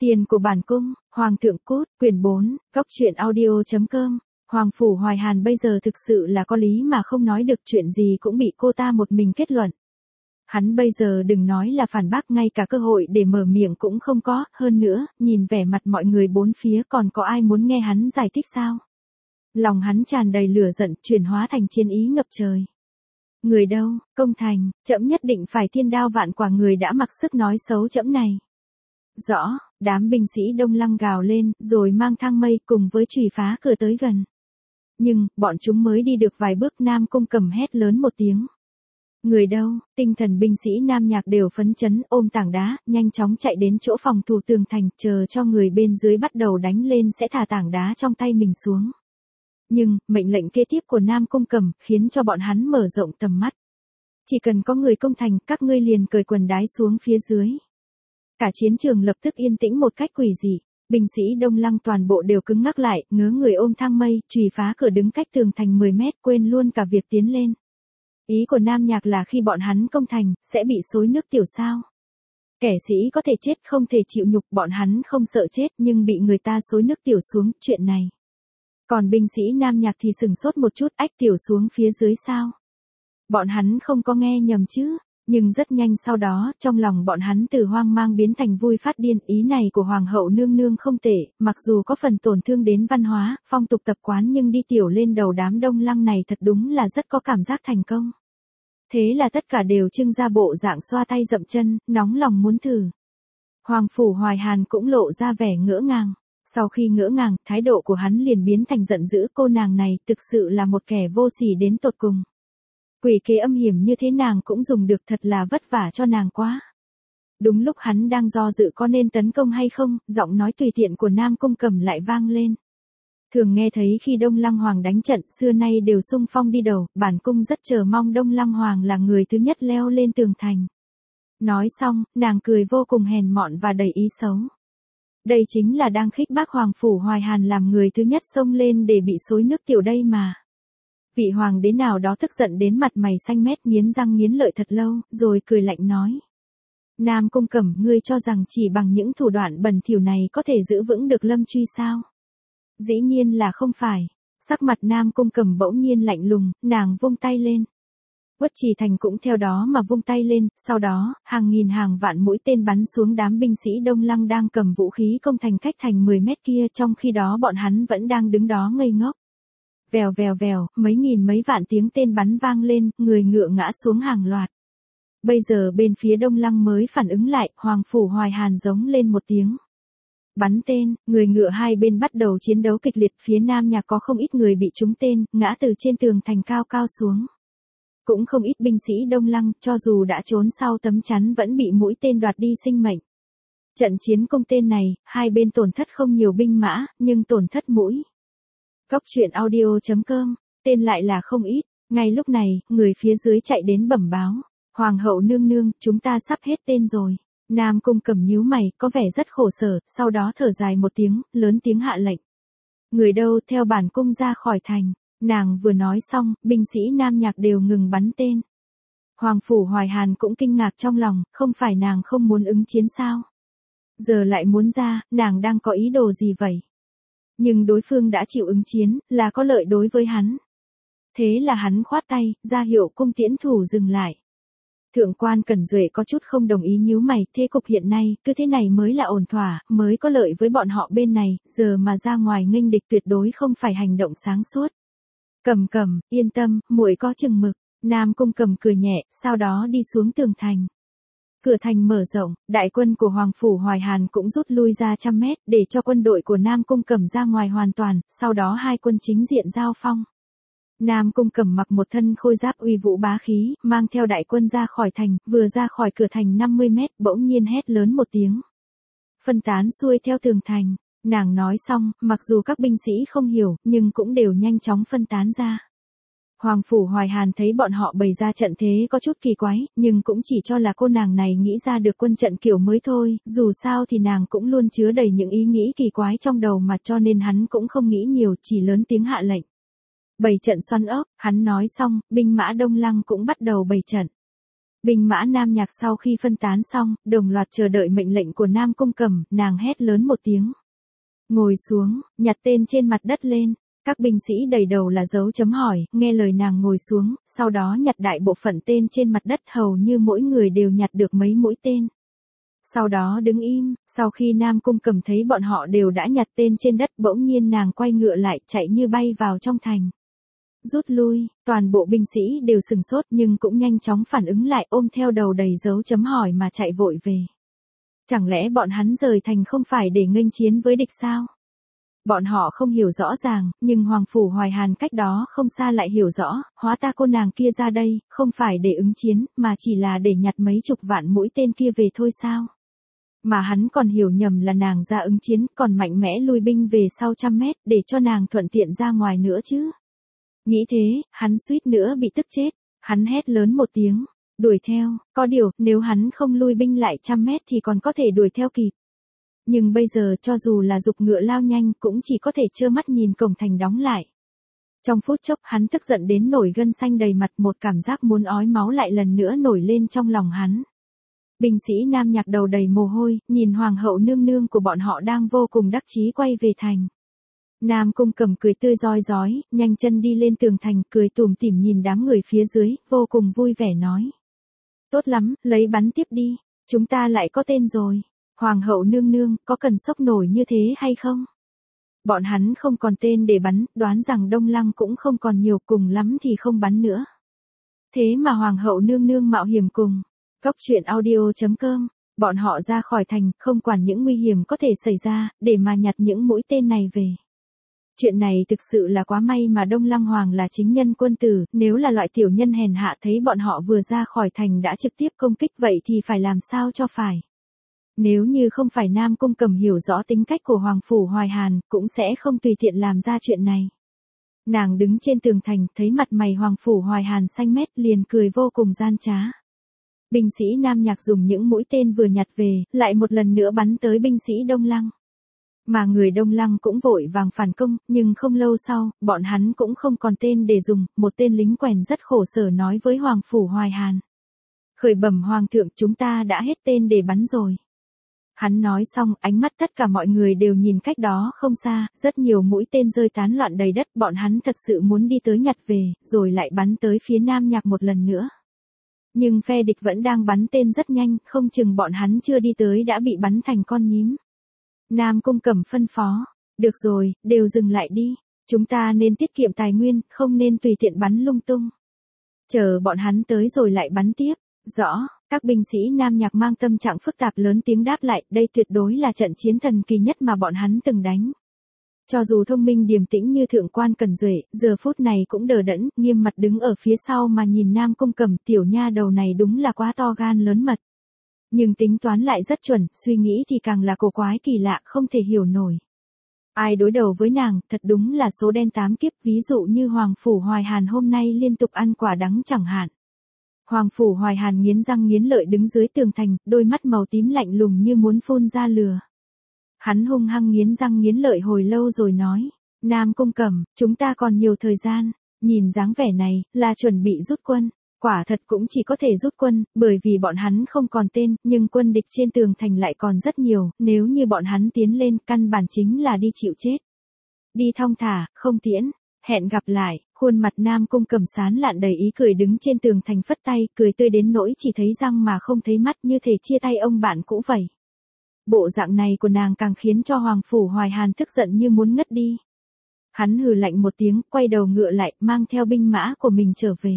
Tiền của bản cung, Hoàng thượng cút, quyển 4, góc truyện audio.com. Hoàng phủ Hoài Hàn bây giờ thực sự là có lý mà không nói được, chuyện gì cũng bị cô ta một mình kết luận. Hắn bây giờ đừng nói là phản bác, ngay cả cơ hội để mở miệng cũng không có, hơn nữa, nhìn vẻ mặt mọi người bốn phía còn có ai muốn nghe hắn giải thích sao? Lòng hắn tràn đầy lửa giận, chuyển hóa thành chiến ý ngập trời. Người đâu, công thành, trẫm nhất định phải thiên đao vạn quả người đã mặc sức nói xấu trẫm này. Rõ, đám binh sĩ Đông Lăng gào lên, rồi mang thang mây cùng với chùy phá cửa tới gần. Nhưng, bọn chúng mới đi được vài bước, Nam Cung Cẩm hét lớn một tiếng. Người đâu, tinh thần binh sĩ Nam Nhạc đều phấn chấn, ôm tảng đá, nhanh chóng chạy đến chỗ phòng thủ tường thành, chờ cho người bên dưới bắt đầu đánh lên sẽ thả tảng đá trong tay mình xuống. Nhưng, mệnh lệnh kế tiếp của Nam Cung Cẩm khiến cho bọn hắn mở rộng tầm mắt. Chỉ cần có người công thành, các ngươi liền cởi quần đái xuống phía dưới. Cả chiến trường lập tức yên tĩnh một cách quỷ dị, binh sĩ Đông Lăng toàn bộ đều cứng ngắc lại, ngớ người ôm thang mây, chùy phá cửa đứng cách tường thành 10 mét, quên luôn cả việc tiến lên. Ý của Nam Nhạc là khi bọn hắn công thành, sẽ bị xối nước tiểu sao. Kẻ sĩ có thể chết không thể chịu nhục, bọn hắn không sợ chết nhưng bị người ta xối nước tiểu xuống, chuyện này. Còn binh sĩ Nam Nhạc thì sừng sốt một chút, ách, tiểu xuống phía dưới sao? Bọn hắn không có nghe nhầm chứ? Nhưng rất nhanh sau đó, trong lòng bọn hắn từ hoang mang biến thành vui phát điên, ý này của Hoàng hậu nương nương không tệ, mặc dù có phần tổn thương đến văn hóa, phong tục tập quán nhưng đi tiểu lên đầu đám Đông Lăng này thật đúng là rất có cảm giác thành công. Thế là tất cả đều trưng ra bộ dạng xoa tay dậm chân, nóng lòng muốn thử. Hoàng phủ Hoài Hàn cũng lộ ra vẻ ngỡ ngàng. Sau khi ngỡ ngàng, thái độ của hắn liền biến thành giận dữ, cô nàng này thực sự là một kẻ vô sỉ đến tột cùng. Quỷ kế âm hiểm như thế nàng cũng dùng được, thật là vất vả cho nàng quá. Đúng lúc hắn đang do dự có nên tấn công hay không, giọng nói tùy tiện của Nam Cung Cẩm lại vang lên. Thường nghe thấy khi Đông Lăng Hoàng đánh trận, xưa nay đều xung phong đi đầu, bản cung rất chờ mong Đông Lăng Hoàng là người thứ nhất leo lên tường thành. Nói xong, nàng cười vô cùng hèn mọn và đầy ý xấu. Đây chính là đang khích bác Hoàng phủ Hoài Hàn làm người thứ nhất xông lên để bị xối nước tiểu đây mà. Vị hoàng đế nào đó tức giận đến mặt mày xanh mét, nghiến răng nghiến lợi thật lâu, rồi cười lạnh nói. Nam Cung Cẩm, ngươi cho rằng chỉ bằng những thủ đoạn bẩn thỉu này có thể giữ vững được Lâm Truy sao? Dĩ nhiên là không phải. Sắc mặt Nam Cung Cẩm bỗng nhiên lạnh lùng, nàng vung tay lên. Uất Trì Thành cũng theo đó mà vung tay lên, sau đó, hàng nghìn hàng vạn mũi tên bắn xuống đám binh sĩ Đông Lăng đang cầm vũ khí công thành cách thành 10 mét kia, trong khi đó bọn hắn vẫn đang đứng đó ngây ngốc. Vèo vèo vèo, mấy nghìn mấy vạn tiếng tên bắn vang lên, người ngựa ngã xuống hàng loạt. Bây giờ bên phía Đông Lăng mới phản ứng lại, Hoàng phủ Hoài Hàn giống lên một tiếng. Bắn tên, người ngựa hai bên bắt đầu chiến đấu kịch liệt, phía Nam Nhạc có không ít người bị trúng tên, ngã từ trên tường thành cao cao xuống. Cũng không ít binh sĩ Đông Lăng, cho dù đã trốn sau tấm chắn vẫn bị mũi tên đoạt đi sinh mệnh. Trận chiến cung tên này, hai bên tổn thất không nhiều binh mã, nhưng tổn thất mũi. Góc truyện audio.com, tên lại là không ít. Ngay lúc này, người phía dưới chạy đến bẩm báo. Hoàng hậu nương nương, chúng ta sắp hết tên rồi. Nam Cung Cẩm nhíu mày, có vẻ rất khổ sở, sau đó thở dài một tiếng, lớn tiếng hạ lệnh. Người đâu, theo bản cung ra khỏi thành. Nàng vừa nói xong, binh sĩ Nam Nhạc đều ngừng bắn tên. Hoàng phủ Hoài Hàn cũng kinh ngạc trong lòng, không phải nàng không muốn ứng chiến sao? Giờ lại muốn ra, nàng đang có ý đồ gì vậy? Nhưng đối phương đã chịu ứng chiến, là có lợi đối với hắn. Thế là hắn khoát tay, ra hiệu cung tiễn thủ dừng lại. Thượng quan Cẩn Duệ có chút không đồng ý, nhíu mày, thế cục hiện nay, cứ thế này mới là ổn thỏa, mới có lợi với bọn họ bên này, giờ mà ra ngoài nghênh địch tuyệt đối không phải hành động sáng suốt. Cẩm, yên tâm, muội có chừng mực. Nam Cung Cẩm cười nhẹ, sau đó đi xuống tường thành. Cửa thành mở rộng, đại quân của Hoàng phủ Hoài Hàn cũng rút lui ra trăm mét, để cho quân đội của Nam Cung Cẩm ra ngoài hoàn toàn, sau đó hai quân chính diện giao phong. Nam Cung Cẩm mặc một thân khôi giáp uy vũ bá khí, mang theo đại quân ra khỏi thành, vừa ra khỏi cửa thành 50 mét, bỗng nhiên hét lớn một tiếng. Phân tán xuôi theo tường thành. Nàng nói xong, mặc dù các binh sĩ không hiểu, nhưng cũng đều nhanh chóng phân tán ra. Hoàng phủ Hoài Hàn thấy bọn họ bày ra trận thế có chút kỳ quái, nhưng cũng chỉ cho là cô nàng này nghĩ ra được quân trận kiểu mới thôi, dù sao thì nàng cũng luôn chứa đầy những ý nghĩ kỳ quái trong đầu mà, cho nên hắn cũng không nghĩ nhiều, chỉ lớn tiếng hạ lệnh. Bày trận xoắn ốc, hắn nói xong, binh mã Đông Lăng cũng bắt đầu bày trận. Binh mã Nam Nhạc sau khi phân tán xong, đồng loạt chờ đợi mệnh lệnh của Nam Cung Cẩm, nàng hét lớn một tiếng. Ngồi xuống, nhặt tên trên mặt đất lên. Các binh sĩ đầy đầu là dấu chấm hỏi, nghe lời nàng ngồi xuống, sau đó nhặt đại bộ phận tên trên mặt đất, hầu như mỗi người đều nhặt được mấy mũi tên. Sau đó đứng im, sau khi Nam Cung Cẩm thấy bọn họ đều đã nhặt tên trên đất, bỗng nhiên nàng quay ngựa lại, chạy như bay vào trong thành. Rút lui, toàn bộ binh sĩ đều sừng sốt nhưng cũng nhanh chóng phản ứng lại, ôm theo đầu đầy dấu chấm hỏi mà chạy vội về. Chẳng lẽ bọn hắn rời thành không phải để nghênh chiến với địch sao? Bọn họ không hiểu rõ ràng, nhưng Hoàng Phủ Hoài Hàn cách đó không xa lại hiểu rõ, hóa ta cô nàng kia ra đây, không phải để ứng chiến, mà chỉ là để nhặt mấy chục vạn mũi tên kia về thôi sao? Mà hắn còn hiểu nhầm là nàng ra ứng chiến, còn mạnh mẽ lui binh về sau 100 mét, để cho nàng thuận tiện ra ngoài nữa chứ. Nghĩ thế, hắn suýt nữa bị tức chết, hắn hét lớn một tiếng, đuổi theo, có điều, nếu hắn không lui binh lại 100 mét thì còn có thể đuổi theo kịp. Nhưng bây giờ cho dù là giục ngựa lao nhanh cũng chỉ có thể trơ mắt nhìn cổng thành đóng lại. Trong phút chốc hắn tức giận đến nổi gân xanh đầy mặt, một cảm giác muốn ói máu lại lần nữa nổi lên trong lòng hắn. Binh sĩ Nam Nhạc đầu đầy mồ hôi, nhìn hoàng hậu nương nương của bọn họ đang vô cùng đắc chí quay về thành. Nam Cung Cẩm cười tươi rói rói, nhanh chân đi lên tường thành, cười tủm tỉm nhìn đám người phía dưới, vô cùng vui vẻ nói. Tốt lắm, lấy bắn tiếp đi, chúng ta lại có tên rồi. Hoàng hậu nương nương, có cần sốc nổi như thế hay không? Bọn hắn không còn tên để bắn, đoán rằng Đông Lăng cũng không còn nhiều, cùng lắm thì không bắn nữa. Thế mà Hoàng hậu nương nương mạo hiểm cùng. Cốc truyện audio.com, bọn họ ra khỏi thành, không quản những nguy hiểm có thể xảy ra, để mà nhặt những mũi tên này về. Chuyện này thực sự là quá may mà Đông Lăng Hoàng là chính nhân quân tử, nếu là loại tiểu nhân hèn hạ thấy bọn họ vừa ra khỏi thành đã trực tiếp công kích vậy thì phải làm sao cho phải. Nếu như không phải Nam Cung Cẩm hiểu rõ tính cách của Hoàng Phủ Hoài Hàn, cũng sẽ không tùy tiện làm ra chuyện này. Nàng đứng trên tường thành, thấy mặt mày Hoàng Phủ Hoài Hàn xanh mét, liền cười vô cùng gian trá. Binh sĩ Nam Nhạc dùng những mũi tên vừa nhặt về, lại một lần nữa bắn tới binh sĩ Đông Lăng. Mà người Đông Lăng cũng vội vàng phản công, nhưng không lâu sau, bọn hắn cũng không còn tên để dùng, một tên lính quèn rất khổ sở nói với Hoàng Phủ Hoài Hàn. Khởi bẩm Hoàng thượng, chúng ta đã hết tên để bắn rồi. Hắn nói xong, ánh mắt tất cả mọi người đều nhìn cách đó không xa, rất nhiều mũi tên rơi tán loạn đầy đất, bọn hắn thật sự muốn đi tới nhặt về, rồi lại bắn tới phía Nam Nhạc một lần nữa. Nhưng phe địch vẫn đang bắn tên rất nhanh, không chừng bọn hắn chưa đi tới đã bị bắn thành con nhím. Nam Cung Cẩm phân phó, được rồi, đều dừng lại đi, chúng ta nên tiết kiệm tài nguyên, không nên tùy tiện bắn lung tung. Chờ bọn hắn tới rồi lại bắn tiếp, rõ. Các binh sĩ Nam Nhạc mang tâm trạng phức tạp lớn tiếng đáp lại, đây tuyệt đối là trận chiến thần kỳ nhất mà bọn hắn từng đánh. Cho dù thông minh điềm tĩnh như thượng quan Cẩn Duệ, giờ phút này cũng đờ đẫn, nghiêm mặt đứng ở phía sau mà nhìn Nam Cung Cẩm, tiểu nha đầu này đúng là quá to gan lớn mật. Nhưng tính toán lại rất chuẩn, suy nghĩ thì càng là cổ quái kỳ lạ, không thể hiểu nổi. Ai đối đầu với nàng, thật đúng là số đen 8 kiếp, ví dụ như Hoàng Phủ Hoài Hàn hôm nay liên tục ăn quả đắng chẳng hạn. Hoàng Phủ Hoài Hàn nghiến răng nghiến lợi đứng dưới tường thành, đôi mắt màu tím lạnh lùng như muốn phun ra lửa. Hắn hung hăng nghiến răng nghiến lợi hồi lâu rồi nói, Nam Cung Cẩm, chúng ta còn nhiều thời gian, nhìn dáng vẻ này, là chuẩn bị rút quân. Quả thật cũng chỉ có thể rút quân, bởi vì bọn hắn không còn tên, nhưng quân địch trên tường thành lại còn rất nhiều, nếu như bọn hắn tiến lên, căn bản chính là đi chịu chết. Đi thong thả, không tiễn, hẹn gặp lại. Khuôn mặt Nam Cung Cẩm sán lạn đầy ý cười đứng trên tường thành phất tay, cười tươi đến nỗi chỉ thấy răng mà không thấy mắt, như thể chia tay ông bạn cũ vậy. Bộ dạng này của nàng càng khiến cho Hoàng Phủ Hoài Hàn tức giận như muốn ngất đi. Hắn hừ lạnh một tiếng, quay đầu ngựa lại, mang theo binh mã của mình trở về.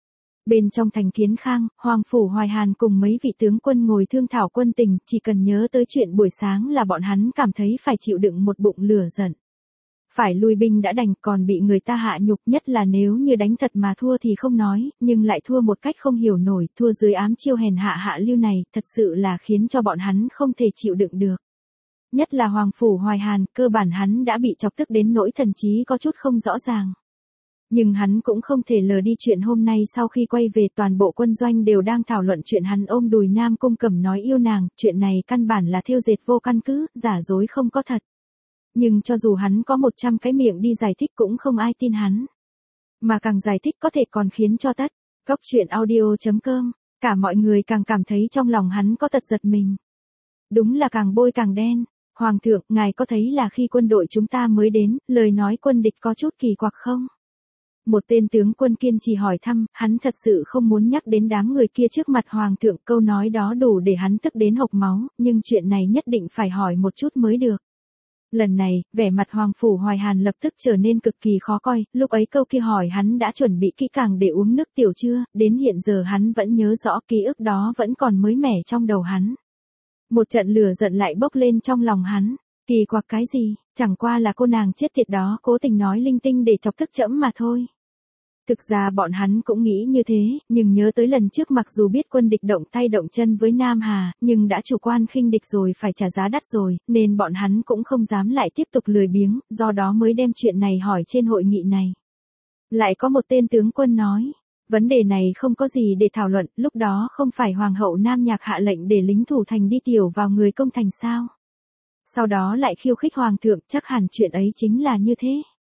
Bên trong thành Kiến Khang, Hoàng Phủ Hoài Hàn cùng mấy vị tướng quân ngồi thương thảo quân tình, chỉ cần nhớ tới chuyện buổi sáng là bọn hắn cảm thấy phải chịu đựng một bụng lửa giận. Phải lui binh đã đành, còn bị người ta hạ nhục, nhất là nếu như đánh thật mà thua thì không nói, nhưng lại thua một cách không hiểu nổi, thua dưới ám chiêu hèn hạ hạ lưu này, thật sự là khiến cho bọn hắn không thể chịu đựng được. Nhất là Hoàng Phủ Hoài Hàn, cơ bản hắn đã bị chọc tức đến nỗi thần trí có chút không rõ ràng. Nhưng hắn cũng không thể lờ đi chuyện hôm nay, sau khi quay về toàn bộ quân doanh đều đang thảo luận chuyện hắn ôm đùi Nam Cung Cẩm nói yêu nàng, chuyện này căn bản là thêu dệt vô căn cứ, giả dối không có thật. Nhưng cho dù hắn có 100 cái miệng đi giải thích cũng không ai tin hắn. Mà càng giải thích có thể còn khiến cho tất. Cốc truyện audio.com Cả mọi người càng cảm thấy trong lòng hắn có tật giật mình. Đúng là càng bôi càng đen. Hoàng thượng, ngài có thấy là khi quân đội chúng ta mới đến, lời nói quân địch có chút kỳ quặc không? Một tên tướng quân kiên trì hỏi thăm, hắn thật sự không muốn nhắc đến đám người kia trước mặt hoàng thượng, câu nói đó đủ để hắn tức đến hộc máu, nhưng chuyện này nhất định phải hỏi một chút mới được. Lần này, vẻ mặt Hoàng Phủ Hoài Hàn lập tức trở nên cực kỳ khó coi, lúc ấy câu kia hỏi hắn đã chuẩn bị kỹ càng để uống nước tiểu chưa, đến hiện giờ hắn vẫn nhớ rõ, ký ức đó vẫn còn mới mẻ trong đầu hắn. Một trận lửa giận lại bốc lên trong lòng hắn, kỳ quặc cái gì, chẳng qua là cô nàng chết tiệt đó cố tình nói linh tinh để chọc tức trẫm mà thôi. Thực ra bọn hắn cũng nghĩ như thế, nhưng nhớ tới lần trước mặc dù biết quân địch động tay động chân với Nam Hà, nhưng đã chủ quan khinh địch rồi phải trả giá đắt rồi, nên bọn hắn cũng không dám lại tiếp tục lười biếng, do đó mới đem chuyện này hỏi trên hội nghị này. Lại có một tên tướng quân nói, vấn đề này không có gì để thảo luận, lúc đó không phải Hoàng hậu Nam Nhạc hạ lệnh để lính thủ thành đi tiểu vào người công thành sao? Sau đó lại khiêu khích Hoàng thượng, chắc hẳn chuyện ấy chính là như thế.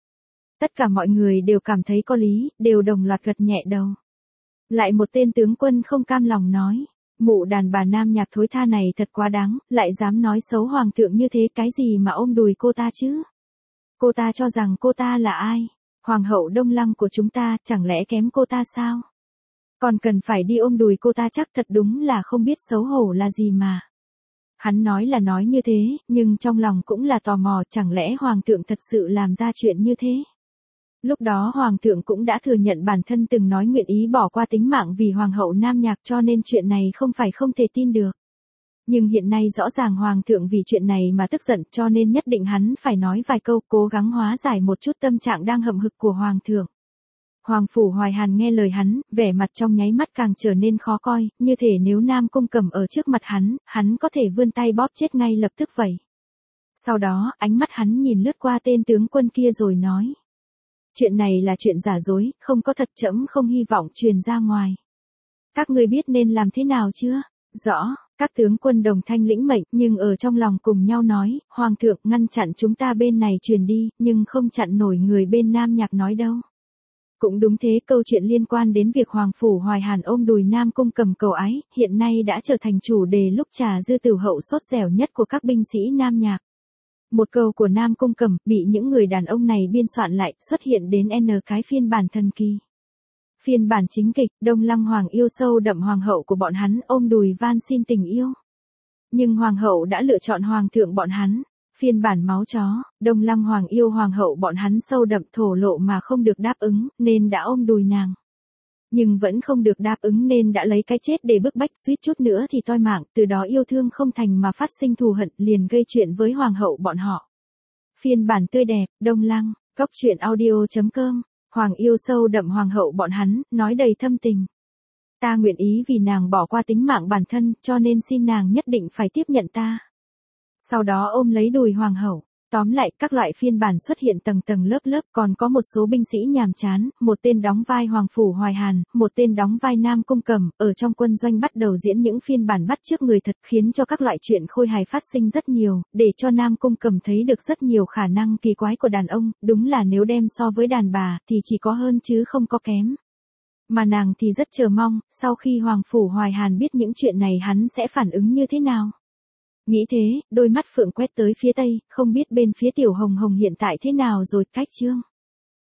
Tất cả mọi người đều cảm thấy có lý, đều đồng loạt gật nhẹ đầu. Lại một tên tướng quân không cam lòng nói, mụ đàn bà Nam Nhạc thối tha này thật quá đáng, lại dám nói xấu hoàng thượng như thế, cái gì mà ôm đùi cô ta chứ? Cô ta cho rằng cô ta là ai? Hoàng hậu Đông Lăng của chúng ta, chẳng lẽ kém cô ta sao? Còn cần phải đi ôm đùi cô ta, chắc thật đúng là không biết xấu hổ là gì mà. Hắn nói là nói như thế, nhưng trong lòng cũng là tò mò, chẳng lẽ hoàng thượng thật sự làm ra chuyện như thế? Lúc đó hoàng thượng cũng đã thừa nhận bản thân từng nói nguyện ý bỏ qua tính mạng vì hoàng hậu Nam Nhạc, cho nên chuyện này không phải không thể tin được. Nhưng hiện nay rõ ràng hoàng thượng vì chuyện này mà tức giận, cho nên nhất định hắn phải nói vài câu, cố gắng hóa giải một chút tâm trạng đang hậm hực của hoàng thượng. Hoàng Phủ Hoài Hàn nghe lời hắn, vẻ mặt trong nháy mắt càng trở nên khó coi, như thể nếu Nam Cung Cẩm ở trước mặt hắn có thể vươn tay bóp chết ngay lập tức vậy. Sau đó, ánh mắt hắn nhìn lướt qua tên tướng quân kia rồi nói. Chuyện này là chuyện giả dối, không có thật, trẫm không hy vọng truyền ra ngoài. Các ngươi biết nên làm thế nào chưa? Rõ, các tướng quân đồng thanh lĩnh mệnh, nhưng ở trong lòng cùng nhau nói, Hoàng thượng ngăn chặn chúng ta bên này truyền đi, nhưng không chặn nổi người bên Nam Nhạc nói đâu. Cũng đúng thế, câu chuyện liên quan đến việc Hoàng Phủ Hoài Hàn ôm đùi Nam Cung Cẩm cầu ái, hiện nay đã trở thành chủ đề lúc trà dư tử hậu sốt dẻo nhất của các binh sĩ Nam Nhạc. Một câu của Nam Cung Cẩm bị những người đàn ông này biên soạn lại, xuất hiện đến N cái phiên bản thần kỳ. Phiên bản chính kịch, Đông Lăng Hoàng yêu sâu đậm hoàng hậu của bọn hắn ôm đùi van xin tình yêu. Nhưng hoàng hậu đã lựa chọn hoàng thượng bọn hắn. Phiên bản máu chó, Đông Lăng Hoàng yêu hoàng hậu bọn hắn sâu đậm thổ lộ mà không được đáp ứng, nên đã ôm đùi nàng. Nhưng vẫn không được đáp ứng nên đã lấy cái chết để bức bách, suýt chút nữa thì toi mạng, từ đó yêu thương không thành mà phát sinh thù hận, liền gây chuyện với hoàng hậu bọn họ. Phiên bản tươi đẹp, Đông Lăng, góc truyện audio.com, Hoàng yêu sâu đậm hoàng hậu bọn hắn, nói đầy thâm tình. Ta nguyện ý vì nàng bỏ qua tính mạng bản thân, cho nên xin nàng nhất định phải tiếp nhận ta. Sau đó ôm lấy đùi hoàng hậu. Tóm lại, các loại phiên bản xuất hiện tầng tầng lớp lớp, còn có một số binh sĩ nhàm chán, một tên đóng vai Hoàng Phủ Hoài Hàn, một tên đóng vai Nam Cung Cẩm, ở trong quân doanh bắt đầu diễn những phiên bản bắt chước người thật, khiến cho các loại chuyện khôi hài phát sinh rất nhiều, để cho Nam Cung Cẩm thấy được rất nhiều khả năng kỳ quái của đàn ông, đúng là nếu đem so với đàn bà, thì chỉ có hơn chứ không có kém. Mà nàng thì rất chờ mong, sau khi Hoàng Phủ Hoài Hàn biết những chuyện này hắn sẽ phản ứng như thế nào. Nghĩ thế, đôi mắt Phượng quét tới phía tây, không biết bên phía Tiểu Hồng Hồng hiện tại thế nào rồi, cách chương.